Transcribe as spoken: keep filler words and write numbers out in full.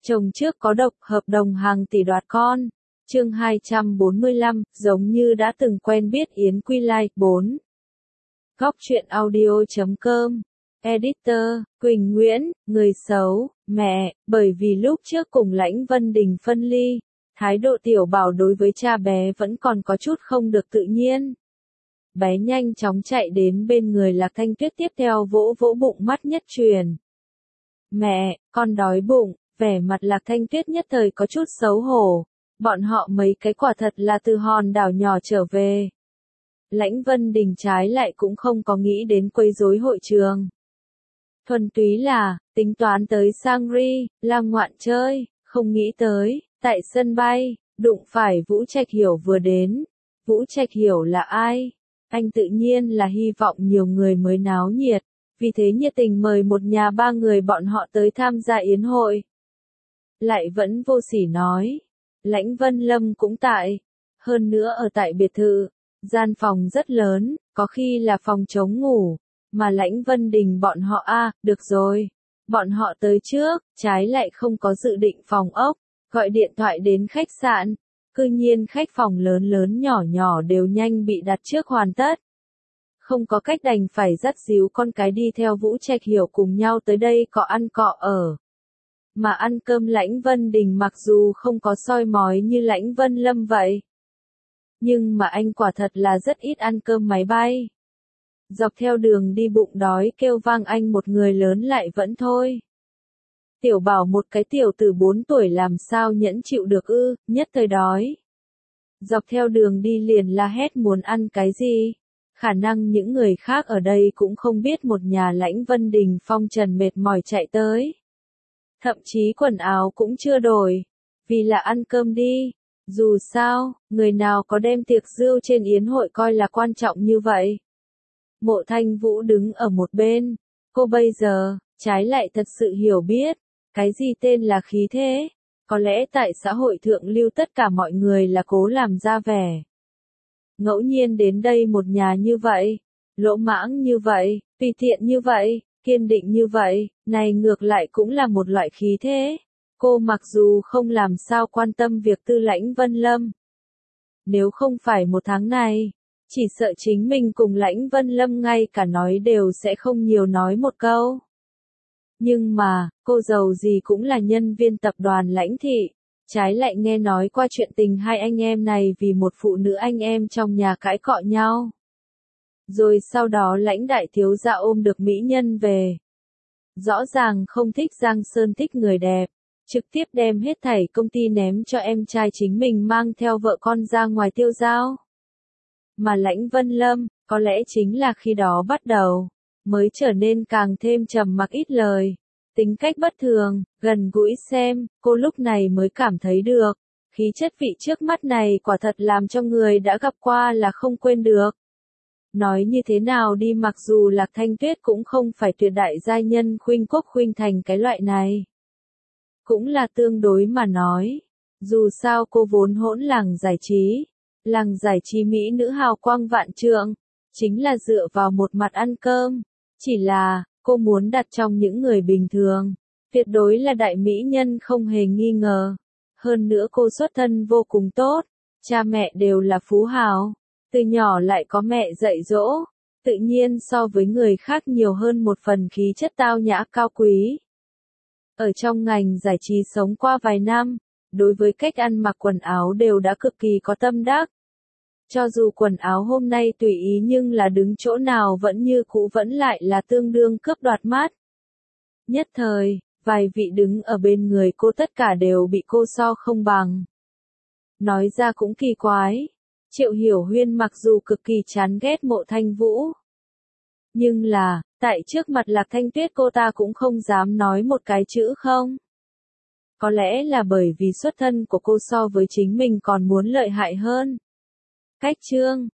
Chồng trước có độc, hợp đồng hàng tỷ đoạt con. Chương hai trăm bốn mươi lăm, giống như đã từng quen biết Yến Quy Lai. bốn. Góc truyện audio chấm com. Editor, Quỳnh Nguyễn, người xấu, mẹ, bởi vì lúc trước cùng Lãnh Vân Đình phân ly, thái độ Tiểu Bảo đối với cha bé vẫn còn có chút không được tự nhiên. Bé nhanh chóng chạy đến bên người Lạc Thanh Tuyết, tiếp theo vỗ vỗ bụng mắt nhất truyền. Mẹ, con đói bụng. Vẻ mặt Lạc Thanh Tuyết nhất thời có chút xấu hổ. Bọn họ mấy cái quả thật là từ hòn đảo nhỏ trở về. Lãnh Vân Đình trái lại cũng không có nghĩ đến quấy rối hội trường. Thuần túy là, tính toán tới Sangri, lang ngoạn chơi, không nghĩ tới, tại sân bay, đụng phải Vũ Trạch Hiểu vừa đến. Vũ Trạch Hiểu là ai? Anh tự nhiên là hy vọng nhiều người mới náo nhiệt, vì thế nhiệt tình mời một nhà ba người bọn họ tới tham gia yến hội. Lại vẫn vô sỉ nói, Lãnh Vân Lâm cũng tại, hơn nữa ở tại biệt thự, gian phòng rất lớn, có khi là phòng chống ngủ, mà Lãnh Vân Đình bọn họ a, à, được rồi, bọn họ tới trước, trái lại không có dự định phòng ốc, gọi điện thoại đến khách sạn, cư nhiên khách phòng lớn lớn nhỏ nhỏ đều nhanh bị đặt trước hoàn tất. Không có cách đành phải dắt díu con cái đi theo Vũ Trạch Hiểu cùng nhau tới đây cọ ăn cọ ở. Mà ăn cơm Lãnh Vân Đình mặc dù không có soi mói như Lãnh Vân Lâm vậy, nhưng mà anh quả thật là rất ít ăn cơm máy bay. Dọc theo đường đi bụng đói kêu vang anh một người lớn lại vẫn thôi. Tiểu Bảo một cái tiểu tử bốn tuổi làm sao nhẫn chịu được ư, nhất thời đói. Dọc theo đường đi liền la hét muốn ăn cái gì. Khả năng những người khác ở đây cũng không biết một nhà Lãnh Vân Đình phong trần mệt mỏi chạy tới. Thậm chí quần áo cũng chưa đổi, vì là ăn cơm đi. Dù sao, người nào có đem tiệc rượu trên yến hội coi là quan trọng như vậy. Mộ Thanh Vũ đứng ở một bên, cô bây giờ, trái lại thật sự hiểu biết, cái gì tên là khí thế. Có lẽ tại xã hội thượng lưu tất cả mọi người là cố làm ra vẻ. Ngẫu nhiên đến đây một nhà như vậy, lỗ mãng như vậy, tùy tiện như vậy, kiên định như vậy, này ngược lại cũng là một loại khí thế. Cô mặc dù không làm sao quan tâm việc tư Lãnh Vân Lâm. Nếu không phải một tháng này, chỉ sợ chính mình cùng Lãnh Vân Lâm ngay cả nói đều sẽ không nhiều nói một câu. Nhưng mà, cô giàu gì cũng là nhân viên tập đoàn Lãnh Thị. Trái lại nghe nói qua chuyện tình hai anh em này vì một phụ nữ anh em trong nhà cãi cọ nhau. Rồi sau đó Lãnh đại thiếu gia ôm được mỹ nhân về. Rõ ràng không thích Giang Sơn, thích người đẹp. Trực tiếp đem hết thảy công ty ném cho em trai chính mình mang theo vợ con ra ngoài tiêu dao. Mà Lãnh Vân Lâm, có lẽ chính là khi đó bắt đầu, mới trở nên càng thêm trầm mặc ít lời. Tính cách bất thường, gần gũi xem, cô lúc này mới cảm thấy được. Khí chất vị trước mắt này quả thật làm cho người đã gặp qua là không quên được. Nói như thế nào đi, mặc dù Lạc Thanh Tuyết cũng không phải tuyệt đại giai nhân khuynh quốc khuynh thành cái loại này. Cũng là tương đối mà nói. Dù sao cô vốn hỗn làng giải trí. Làng giải trí mỹ nữ hào quang vạn trượng. Chính là dựa vào một mặt ăn cơm. Chỉ là, cô muốn đặt trong những người bình thường. Tuyệt đối là đại mỹ nhân không hề nghi ngờ. Hơn nữa cô xuất thân vô cùng tốt. Cha mẹ đều là phú hào. Từ nhỏ lại có mẹ dạy dỗ. Tự nhiên so với người khác nhiều hơn một phần khí chất tao nhã cao quý. Ở trong ngành giải trí sống qua vài năm, đối với cách ăn mặc quần áo đều đã cực kỳ có tâm đắc. Cho dù quần áo hôm nay tùy ý nhưng là đứng chỗ nào vẫn như cũ vẫn lại là tương đương cướp đoạt mắt. Nhất thời, vài vị đứng ở bên người cô tất cả đều bị cô so không bằng. Nói ra cũng kỳ quái, Triệu Hiểu Huyên mặc dù cực kỳ chán ghét Mộ Thanh Vũ. Nhưng là, tại trước mặt Lạc Thanh Tuyết cô ta cũng không dám nói một cái chữ không. Có lẽ là bởi vì xuất thân của cô so với chính mình còn muốn lợi hại hơn. Cách chương,